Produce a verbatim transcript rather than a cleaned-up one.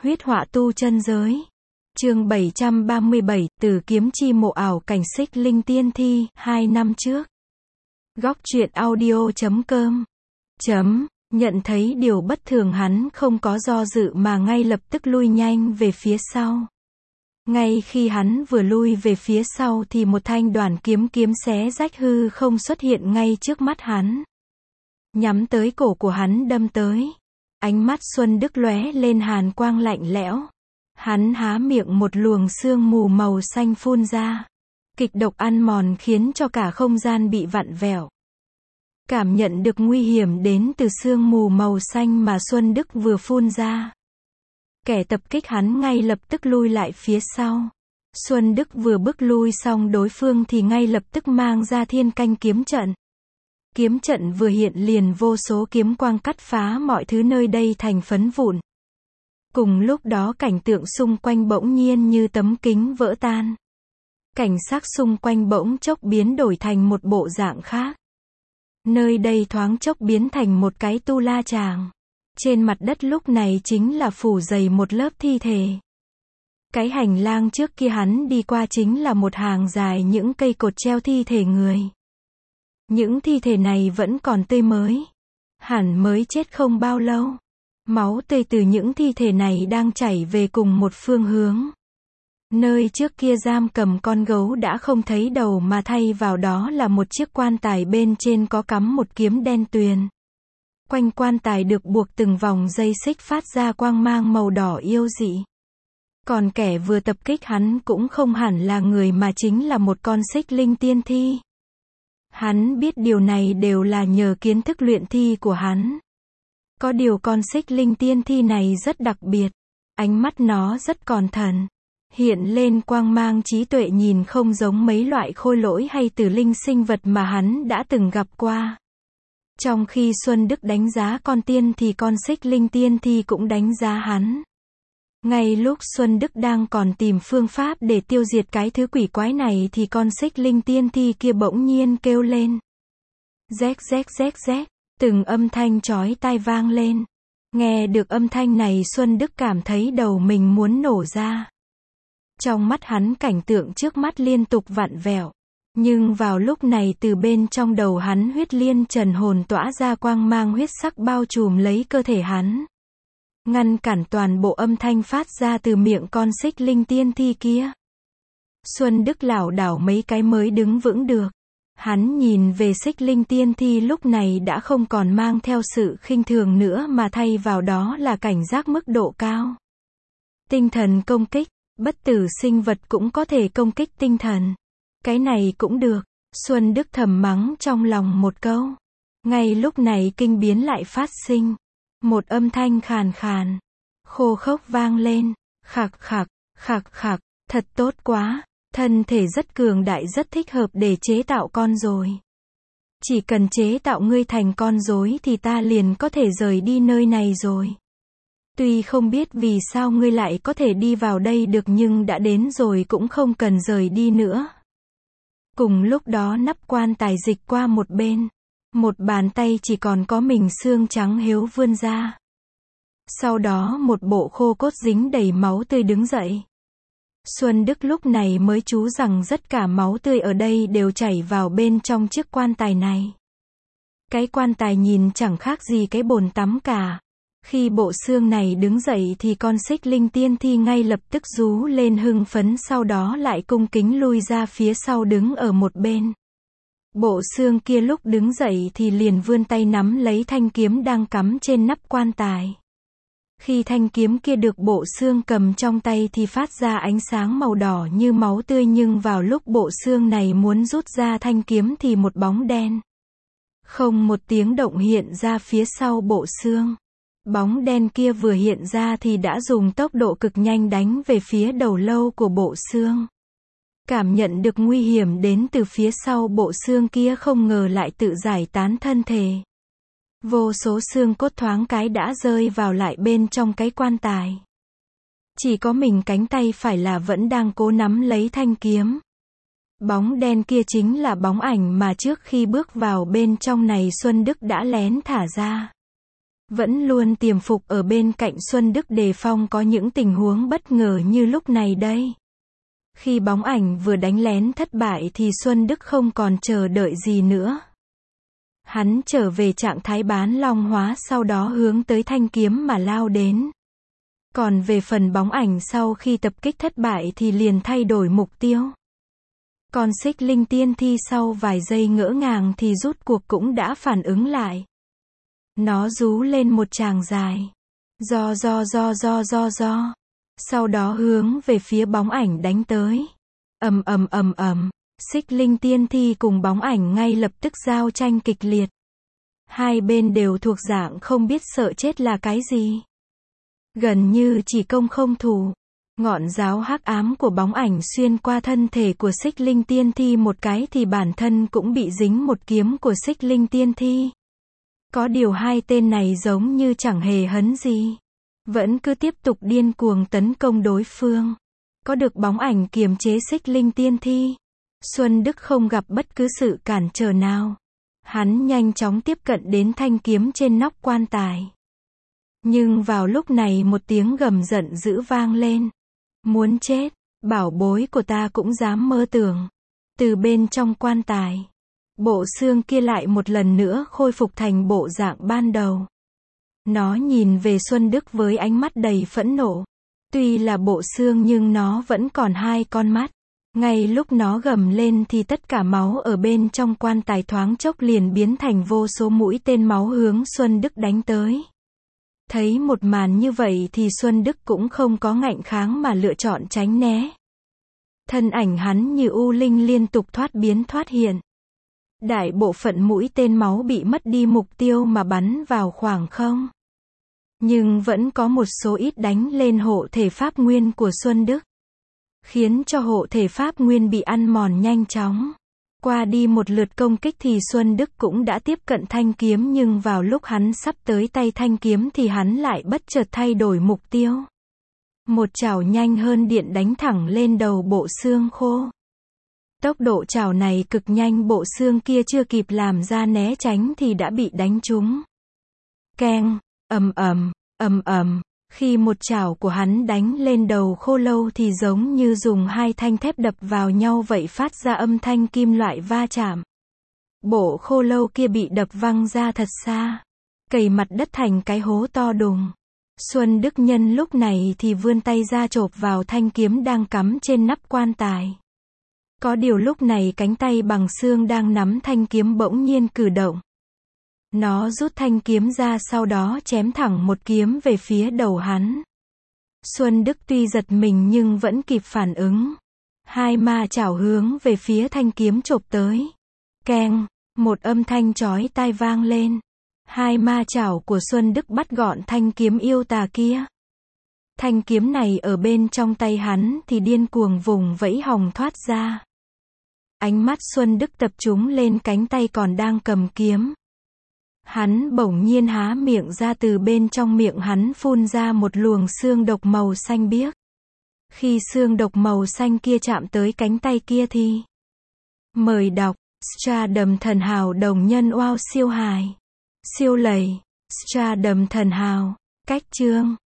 Huyết họa tu chân giới. Chương bảy trăm ba mươi bảy, từ kiếm chi mộ ảo cảnh xích linh tiên thi, hai năm trước. Góc truyện audio chấm com. Chấm, nhận thấy điều bất thường hắn không có do dự mà ngay lập tức lui nhanh về phía sau. Ngay khi hắn vừa lui về phía sau thì một thanh đoàn kiếm kiếm xé rách hư không xuất hiện ngay trước mắt hắn. Nhắm tới cổ của hắn đâm tới. Ánh mắt Xuân Đức lóe lên hàn quang lạnh lẽo. Hắn há miệng một luồng sương mù màu xanh phun ra. Kịch độc ăn mòn khiến cho cả không gian bị vặn vẹo. Cảm nhận được nguy hiểm đến từ sương mù màu xanh mà Xuân Đức vừa phun ra. Kẻ tập kích hắn ngay lập tức lui lại phía sau. Xuân Đức vừa bước lui xong đối phương thì ngay lập tức mang ra thiên canh kiếm trận. Kiếm trận vừa hiện liền vô số kiếm quang cắt phá mọi thứ nơi đây thành phấn vụn. Cùng lúc đó cảnh tượng xung quanh bỗng nhiên như tấm kính vỡ tan. Cảnh sắc xung quanh bỗng chốc biến đổi thành một bộ dạng khác. Nơi đây thoáng chốc biến thành một cái tu la tràng. Trên mặt đất lúc này chính là phủ dày một lớp thi thể. Cái hành lang trước kia hắn đi qua chính là một hàng dài những cây cột treo thi thể người. Những thi thể này vẫn còn tươi mới. Hẳn mới chết không bao lâu. Máu tươi từ những thi thể này đang chảy về cùng một phương hướng. Nơi trước kia giam cầm con gấu đã không thấy đầu mà thay vào đó là một chiếc quan tài bên trên có cắm một kiếm đen tuyền. Quanh quan tài được buộc từng vòng dây xích phát ra quang mang màu đỏ yêu dị. Còn kẻ vừa tập kích hắn cũng không hẳn là người mà chính là một con xích linh tiên thi. Hắn biết điều này đều là nhờ kiến thức luyện thi của hắn. Có điều con xích linh tiên thi này rất đặc biệt. Ánh mắt nó rất còn thần. Hiện lên quang mang trí tuệ nhìn không giống mấy loại khôi lỗi hay tử linh sinh vật mà hắn đã từng gặp qua. Trong khi Xuân Đức đánh giá con tiên thì con xích linh tiên thi cũng đánh giá hắn. Ngay lúc Xuân Đức đang còn tìm phương pháp để tiêu diệt cái thứ quỷ quái này thì con xích linh tiên thi kia bỗng nhiên kêu lên. Rét rét rét rét, từng âm thanh chói tai vang lên. Nghe được âm thanh này Xuân Đức cảm thấy đầu mình muốn nổ ra. Trong mắt hắn cảnh tượng trước mắt liên tục vặn vẹo. Nhưng vào lúc này từ bên trong đầu hắn huyết liên trần hồn tỏa ra quang mang huyết sắc bao trùm lấy cơ thể hắn. Ngăn cản toàn bộ âm thanh phát ra từ miệng con xích linh tiên thi kia. Xuân Đức lảo đảo mấy cái mới đứng vững được. Hắn nhìn về xích linh tiên thi lúc này đã không còn mang theo sự khinh thường nữa mà thay vào đó là cảnh giác mức độ cao. Tinh thần công kích, bất tử sinh vật cũng có thể công kích tinh thần. Cái này cũng được, Xuân Đức thầm mắng trong lòng một câu. Ngay lúc này kinh biến lại phát sinh. Một âm thanh khàn khàn, khô khốc vang lên, khạc khạc, khạc khạc, thật tốt quá, thân thể rất cường đại rất thích hợp để chế tạo con rối. Chỉ cần chế tạo ngươi thành con rối thì ta liền có thể rời đi nơi này rồi. Tuy không biết vì sao ngươi lại có thể đi vào đây được nhưng đã đến rồi cũng không cần rời đi nữa. Cùng lúc đó nắp quan tài dịch qua một bên. Một bàn tay chỉ còn có mình xương trắng hiếu vươn ra. Sau đó một bộ khô cốt dính đầy máu tươi đứng dậy. Xuân Đức lúc này mới chú rằng tất cả máu tươi ở đây đều chảy vào bên trong chiếc quan tài này. Cái quan tài nhìn chẳng khác gì cái bồn tắm cả. Khi bộ xương này đứng dậy thì con xích linh tiên thi ngay lập tức rú lên hưng phấn sau đó lại cung kính lui ra phía sau đứng ở một bên. Bộ xương kia lúc đứng dậy thì liền vươn tay nắm lấy thanh kiếm đang cắm trên nắp quan tài. Khi thanh kiếm kia được bộ xương cầm trong tay thì phát ra ánh sáng màu đỏ như máu tươi nhưng vào lúc bộ xương này muốn rút ra thanh kiếm thì một bóng đen. Không một tiếng động hiện ra phía sau bộ xương. Bóng đen kia vừa hiện ra thì đã dùng tốc độ cực nhanh đánh về phía đầu lâu của bộ xương. Cảm nhận được nguy hiểm đến từ phía sau bộ xương kia không ngờ lại tự giải tán thân thể. Vô số xương cốt thoáng cái đã rơi vào lại bên trong cái quan tài. Chỉ có mình cánh tay phải là vẫn đang cố nắm lấy thanh kiếm. Bóng đen kia chính là bóng ảnh mà trước khi bước vào bên trong này Xuân Đức đã lén thả ra. vẫn luôn tiềm phục ở bên cạnh Xuân Đức đề phòng có những tình huống bất ngờ như lúc này đây. Khi bóng ảnh vừa đánh lén thất bại thì Xuân Đức không còn chờ đợi gì nữa. Hắn trở về trạng thái bán long hóa, sau đó hướng tới thanh kiếm mà lao đến. Còn về phần bóng ảnh sau khi tập kích thất bại thì liền thay đổi mục tiêu. Còn Xích Linh Tiên Thi sau vài giây ngỡ ngàng thì rút cuộc cũng đã phản ứng lại. Nó rú lên một tràng dài. Do do do do do do. Sau đó hướng về phía bóng ảnh đánh tới. Ầm ầm ầm ầm. Xích Linh Tiên Thi cùng bóng ảnh ngay lập tức giao tranh kịch liệt. Hai bên đều thuộc dạng không biết sợ chết là cái gì. Gần như chỉ công không thủ. Ngọn giáo hắc ám của bóng ảnh xuyên qua thân thể của Xích Linh Tiên Thi một cái thì bản thân cũng bị dính một kiếm của Xích Linh Tiên Thi. Có điều hai tên này giống như chẳng hề hấn gì. Vẫn cứ tiếp tục điên cuồng tấn công đối phương. Có được bóng ảnh kiềm chế Xích Linh Tiên Thi, Xuân Đức không gặp bất cứ sự cản trở nào. Hắn nhanh chóng tiếp cận đến thanh kiếm trên nóc quan tài. Nhưng vào lúc này một tiếng gầm giận dữ vang lên. Muốn chết, bảo bối của ta cũng dám mơ tưởng. Từ bên trong quan tài, bộ xương kia lại một lần nữa khôi phục thành bộ dạng ban đầu. Nó nhìn về Xuân Đức với ánh mắt đầy phẫn nộ. Tuy là bộ xương nhưng nó vẫn còn hai con mắt. Ngay lúc nó gầm lên thì tất cả máu ở bên trong quan tài thoáng chốc liền biến thành vô số mũi tên máu hướng Xuân Đức đánh tới. Thấy một màn như vậy thì Xuân Đức cũng không có ngạnh kháng mà lựa chọn tránh né. Thân ảnh hắn như u linh liên tục thoát biến thoát hiện. Đại bộ phận mũi tên máu bị mất đi mục tiêu mà bắn vào khoảng không. Nhưng vẫn có một số ít đánh lên hộ thể pháp nguyên của Xuân Đức. Khiến cho hộ thể pháp nguyên bị ăn mòn nhanh chóng. Qua đi một lượt công kích thì Xuân Đức cũng đã tiếp cận thanh kiếm, nhưng vào lúc hắn sắp tới tay thanh kiếm thì hắn lại bất chợt thay đổi mục tiêu. Một chảo nhanh hơn điện đánh thẳng lên đầu bộ xương khô. Tốc độ chảo này cực nhanh, bộ xương kia chưa kịp làm ra né tránh thì đã bị đánh trúng. Keng, ầm ầm, ầm ầm. Khi một chảo của hắn đánh lên đầu khô lâu thì giống như dùng hai thanh thép đập vào nhau vậy, phát ra âm thanh kim loại va chạm. Bộ khô lâu kia bị đập văng ra thật xa, cày mặt đất thành cái hố to đùng. Xuân Đức nhân lúc này thì vươn tay ra chộp vào thanh kiếm đang cắm trên nắp quan tài. Có điều lúc này cánh tay bằng xương đang nắm thanh kiếm bỗng nhiên cử động. Nó rút thanh kiếm ra, sau đó chém thẳng một kiếm về phía đầu hắn. Xuân Đức tuy giật mình nhưng vẫn kịp phản ứng. Hai ma chảo hướng về phía thanh kiếm chộp tới. Keng, một âm thanh chói tai vang lên. Hai ma chảo của Xuân Đức bắt gọn thanh kiếm yêu tà kia. Thanh kiếm này ở bên trong tay hắn thì điên cuồng vùng vẫy hòng thoát ra. Ánh mắt Xuân Đức tập trung lên cánh tay còn đang cầm kiếm. Hắn bỗng nhiên há miệng ra, từ bên trong miệng hắn phun ra một luồng xương độc màu xanh biếc. Khi xương độc màu xanh kia chạm tới cánh tay kia thì... Mời đọc, Stardom thần hào đồng nhân wow siêu hài. Siêu lầy, Stardom thần hào, cách chương.